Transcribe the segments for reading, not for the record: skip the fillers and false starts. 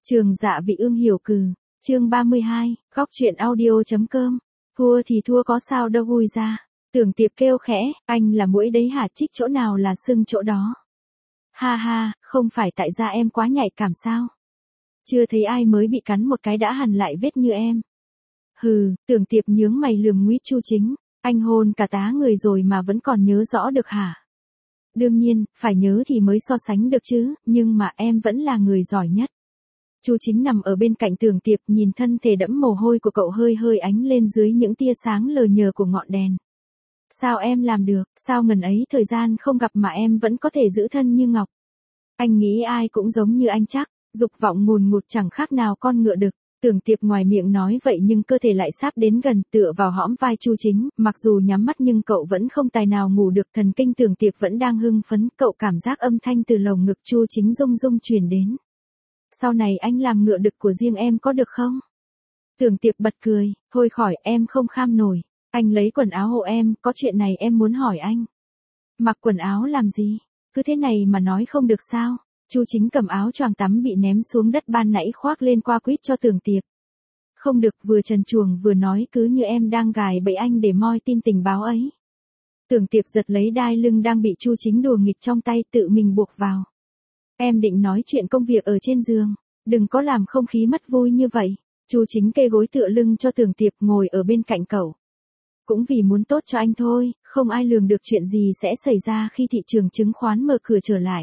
Trường Dạ Vị Ương hiểu cừ, chương 32, góc truyện audio.com. Thua thì thua có sao đâu vui ra. Tưởng Tiệp kêu khẽ, anh là muỗi đấy hả, chích chỗ nào là sưng chỗ đó. Ha ha, không phải tại da em quá nhạy cảm sao? Chưa thấy ai mới bị cắn một cái đã hằn lại vết như em. Hừ, Tưởng Tiệp nhướng mày lườm nguýt Chu Chính, anh hôn cả tá người rồi mà vẫn còn nhớ rõ được hả? Đương nhiên, phải nhớ thì mới so sánh được chứ, nhưng mà em vẫn là người giỏi nhất. Chu Chính nằm ở bên cạnh Tưởng Tiệp, nhìn thân thể đẫm mồ hôi của cậu hơi hơi ánh lên dưới những tia sáng lờ nhờ của ngọn đèn. Sao em làm được, sao ngần ấy thời gian không gặp mà em vẫn có thể giữ thân như ngọc. Anh nghĩ ai cũng giống như anh chắc, dục vọng ngùn ngụt chẳng khác nào con ngựa đực. Tưởng Tiệp ngoài miệng nói vậy nhưng cơ thể lại sáp đến gần, tựa vào hõm vai Chu Chính, mặc dù nhắm mắt nhưng cậu vẫn không tài nào ngủ được, thần kinh Tưởng Tiệp vẫn đang hưng phấn, cậu cảm giác âm thanh từ lồng ngực Chu Chính rung rung truyền đến. Sau này anh làm ngựa đực của riêng em có được không? Tưởng Tiệp bật cười, thôi khỏi, em không kham nổi. Anh lấy quần áo hộ em, có chuyện này em muốn hỏi anh. Mặc quần áo làm gì? Cứ thế này mà nói không được sao? Chu Chính cầm áo choàng tắm bị ném xuống đất ban nãy khoác lên qua quýt cho Tưởng Tiệp. Không được, vừa trần truồng vừa nói cứ như em đang gài bẫy anh để moi tin tình báo ấy. Tưởng Tiệp giật lấy đai lưng đang bị Chu Chính đùa nghịch trong tay, tự mình buộc vào. Em định nói chuyện công việc ở trên giường, đừng có làm không khí mất vui như vậy. Chu Chính kê gối tựa lưng cho Tưởng Tiệp ngồi ở bên cạnh cậu. Cũng vì muốn tốt cho anh thôi, không ai lường được chuyện gì sẽ xảy ra khi thị trường chứng khoán mở cửa trở lại.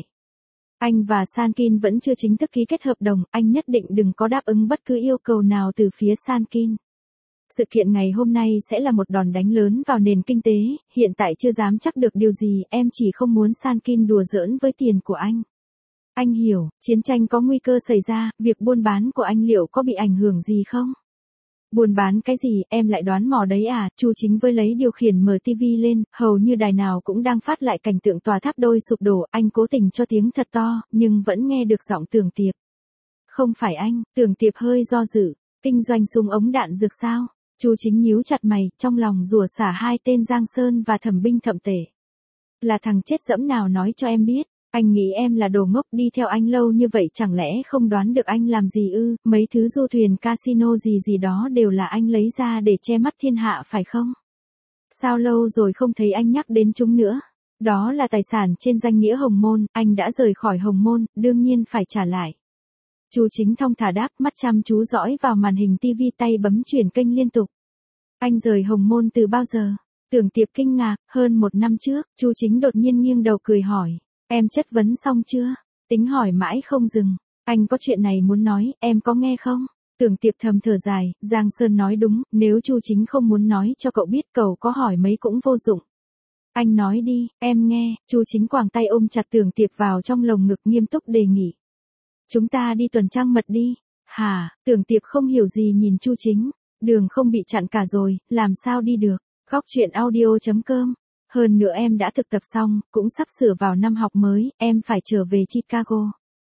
Anh và Sankin vẫn chưa chính thức ký kết hợp đồng, anh nhất định đừng có đáp ứng bất cứ yêu cầu nào từ phía Sankin. Sự kiện ngày hôm nay sẽ là một đòn đánh lớn vào nền kinh tế, hiện tại chưa dám chắc được điều gì, em chỉ không muốn Sankin đùa giỡn với tiền của anh. Anh hiểu, chiến tranh có nguy cơ xảy ra, việc buôn bán của anh liệu có bị ảnh hưởng gì không? Buôn bán cái gì, em lại đoán mò đấy à? Chu Chính với lấy điều khiển mở tivi lên, hầu như đài nào cũng đang phát lại cảnh tượng tòa tháp đôi sụp đổ, anh cố tình cho tiếng thật to, nhưng vẫn nghe được giọng Tưởng Tiệp. Không phải anh, Tưởng Tiệp hơi do dự, kinh doanh súng ống đạn dược sao? Chu Chính nhíu chặt mày, trong lòng rủa xả hai tên Giang Sơn và Thẩm Binh Thẩm Tể. Là thằng chết dẫm nào nói cho em biết? Anh nghĩ em là đồ ngốc, đi theo anh lâu như vậy chẳng lẽ không đoán được anh làm gì ư? Mấy thứ du thuyền casino gì gì đó đều là anh lấy ra để che mắt thiên hạ phải không? Sao lâu rồi không thấy anh nhắc đến chúng nữa? Đó là tài sản trên danh nghĩa Hồng Môn, anh đã rời khỏi Hồng Môn, đương nhiên phải trả lại. Chu Chính thong thả đáp, mắt chăm chú dõi vào màn hình tivi, tay bấm chuyển kênh liên tục. Anh rời Hồng Môn từ bao giờ? Tưởng Tiệp kinh ngạc, hơn 1 năm trước. Chu Chính đột nhiên nghiêng đầu cười hỏi. Em chất vấn xong chưa? Tính hỏi mãi không dừng. Anh có chuyện này muốn nói, em có nghe không? Tưởng Tiệp thầm thở dài, Giang Sơn nói đúng, nếu Chu Chính không muốn nói cho cậu biết, cậu có hỏi mấy cũng vô dụng. Anh nói đi, em nghe. Chu Chính quàng tay ôm chặt Tưởng Tiệp vào trong lồng ngực, nghiêm túc đề nghị. Chúng ta đi tuần trăng mật đi. Hả? Tưởng Tiệp không hiểu gì nhìn Chu Chính. Đường không bị chặn cả rồi, làm sao đi được? Góc truyện audio.com. Hơn nữa em đã thực tập xong, cũng sắp sửa vào năm học mới, em phải trở về Chicago.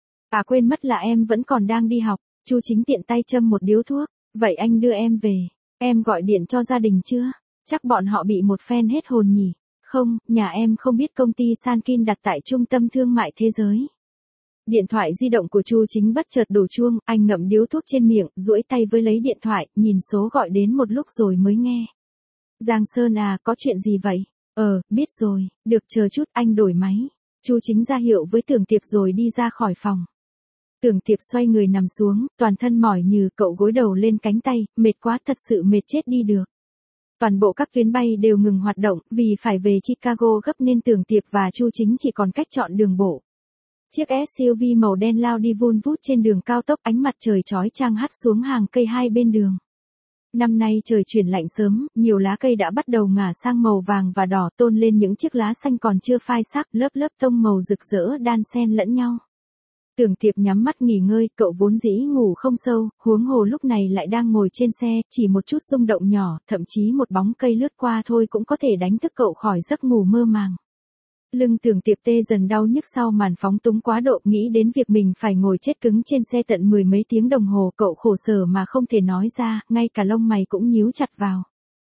À quên mất là em vẫn còn đang đi học. Chu Chính tiện tay châm một điếu thuốc. Vậy anh đưa em về. Em gọi điện cho gia đình chưa? Chắc bọn họ bị một phen hết hồn nhỉ. Không, nhà em không biết công ty Sankin đặt tại Trung tâm Thương mại Thế giới. Điện thoại di động của Chu Chính bất chợt đổ chuông, anh ngậm điếu thuốc trên miệng, duỗi tay với lấy điện thoại, nhìn số gọi đến một lúc rồi mới nghe. Giang Sơn à, có chuyện gì vậy? Biết rồi, được chờ chút, anh đổi máy. Chu Chính ra hiệu với Tưởng Tiệp rồi đi ra khỏi phòng. Tưởng Tiệp xoay người nằm xuống, toàn thân mỏi nhừ, cậu gối đầu lên cánh tay, mệt quá, thật sự mệt chết đi được. Toàn bộ các tuyến bay đều ngừng hoạt động, vì phải về Chicago gấp nên Tưởng Tiệp và Chu Chính chỉ còn cách chọn đường bộ. Chiếc SUV màu đen lao đi vun vút trên đường cao tốc, ánh mặt trời chói chang hắt xuống hàng cây hai bên đường. Năm nay trời chuyển lạnh sớm, nhiều lá cây đã bắt đầu ngả sang màu vàng và đỏ, tôn lên những chiếc lá xanh còn chưa phai sắc, lớp lớp tông màu rực rỡ đan xen lẫn nhau. Tưởng Tiệp nhắm mắt nghỉ ngơi, cậu vốn dĩ ngủ không sâu, huống hồ lúc này lại đang ngồi trên xe, chỉ một chút rung động nhỏ, thậm chí một bóng cây lướt qua thôi cũng có thể đánh thức cậu khỏi giấc ngủ mơ màng. Lưng Tưởng Tiệp tê dần đau nhức sau màn phóng túng quá độ, nghĩ đến việc mình phải ngồi chết cứng trên xe tận 10 mấy tiếng đồng hồ, cậu khổ sở mà không thể nói ra, ngay cả lông mày cũng nhíu chặt vào.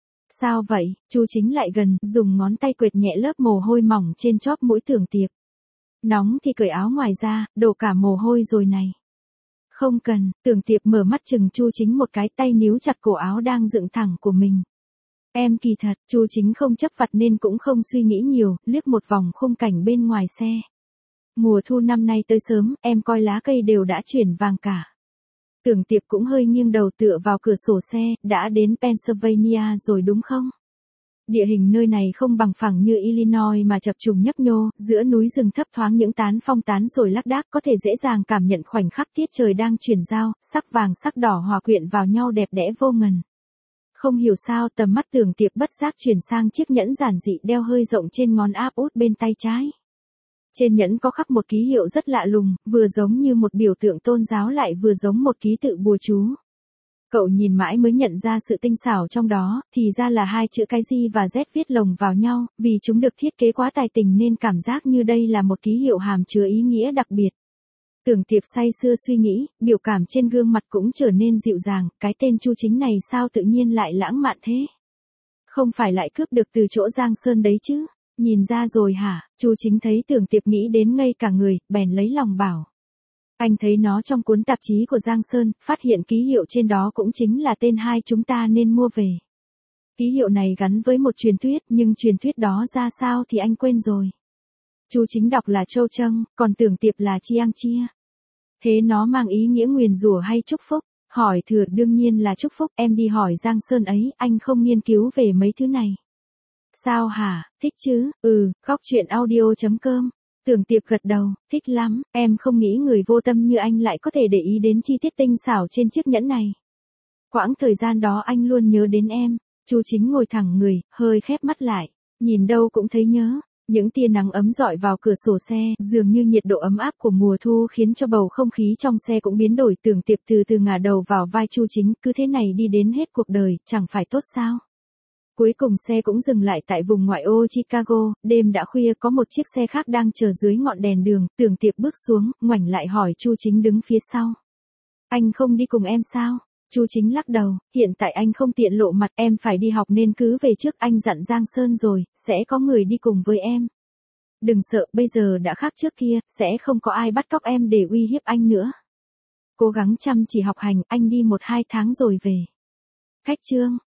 Sao vậy? Chu Chính lại gần, dùng ngón tay quệt nhẹ lớp mồ hôi mỏng trên chóp mũi Tưởng Tiệp. Nóng thì cởi áo ngoài ra, đổ cả mồ hôi rồi này. Không cần, Tưởng Tiệp mở mắt chừng Chu Chính một cái, tay níu chặt cổ áo đang dựng thẳng của mình. Em kỳ thật, Chu Chính không chấp vặt nên cũng không suy nghĩ nhiều, liếc một vòng khung cảnh bên ngoài xe. Mùa thu năm nay tới sớm, em coi lá cây đều đã chuyển vàng cả. Tưởng Tiệp cũng hơi nghiêng đầu tựa vào cửa sổ xe, đã đến Pennsylvania rồi đúng không? Địa hình nơi này không bằng phẳng như Illinois mà chập trùng nhấp nhô, giữa núi rừng thấp thoáng những tán phong tán rồi lác đác, có thể dễ dàng cảm nhận khoảnh khắc tiết trời đang chuyển giao, sắc vàng sắc đỏ hòa quyện vào nhau đẹp đẽ vô ngần. Không hiểu sao tầm mắt Tưởng Tiệp bất giác chuyển sang chiếc nhẫn giản dị đeo hơi rộng trên ngón áp út bên tay trái. Trên nhẫn có khắc một ký hiệu rất lạ lùng, vừa giống như một biểu tượng tôn giáo lại vừa giống một ký tự bùa chú. Cậu nhìn mãi mới nhận ra sự tinh xảo trong đó, thì ra là hai chữ cái G và Z viết lồng vào nhau, vì chúng được thiết kế quá tài tình nên cảm giác như đây là một ký hiệu hàm chứa ý nghĩa đặc biệt. Tưởng Tiệp say sưa suy nghĩ, biểu cảm trên gương mặt cũng trở nên dịu dàng, cái tên Chu Chính này sao tự nhiên lại lãng mạn thế? Không phải lại cướp được từ chỗ Giang Sơn đấy chứ? Nhìn ra rồi hả? Chu Chính thấy Tưởng Tiệp nghĩ đến ngây cả người, bèn lấy lòng bảo. Anh thấy nó trong cuốn tạp chí của Giang Sơn, phát hiện ký hiệu trên đó cũng chính là tên hai chúng ta nên mua về. Ký hiệu này gắn với một truyền thuyết, nhưng truyền thuyết đó ra sao thì anh quên rồi. Chu Chính đọc là Châu Trâng, còn Tưởng Tiệp là Chiang Chia. Thế nó mang ý nghĩa nguyền rủa hay chúc phúc? Hỏi thừa đương nhiên là chúc phúc, em đi hỏi Giang Sơn ấy, anh không nghiên cứu về mấy thứ này. Sao hả, thích chứ? Góc truyện audio.com. Tưởng Tiệp gật đầu, thích lắm, em không nghĩ người vô tâm như anh lại có thể để ý đến chi tiết tinh xảo trên chiếc nhẫn này. Quãng thời gian đó anh luôn nhớ đến em. Chu Chính ngồi thẳng người, hơi khép mắt lại, nhìn đâu cũng thấy nhớ. Những tia nắng ấm rọi vào cửa sổ xe, dường như nhiệt độ ấm áp của mùa thu khiến cho bầu không khí trong xe cũng biến đổi. Tưởng Tiệp từ từ ngả đầu vào vai Chu Chính, cứ thế này đi đến hết cuộc đời, chẳng phải tốt sao? Cuối cùng xe cũng dừng lại tại vùng ngoại ô Chicago, đêm đã khuya có một chiếc xe khác đang chờ dưới ngọn đèn đường, Tưởng Tiệp bước xuống, ngoảnh lại hỏi Chu Chính đứng phía sau. Anh không đi cùng em sao? Chu Chính lắc đầu, hiện tại anh không tiện lộ mặt, em phải đi học nên cứ về trước, anh dặn Giang Sơn rồi, sẽ có người đi cùng với em. Đừng sợ, bây giờ đã khác trước kia, sẽ không có ai bắt cóc em để uy hiếp anh nữa. Cố gắng chăm chỉ học hành, anh đi 1-2 tháng rồi về. Khách trương.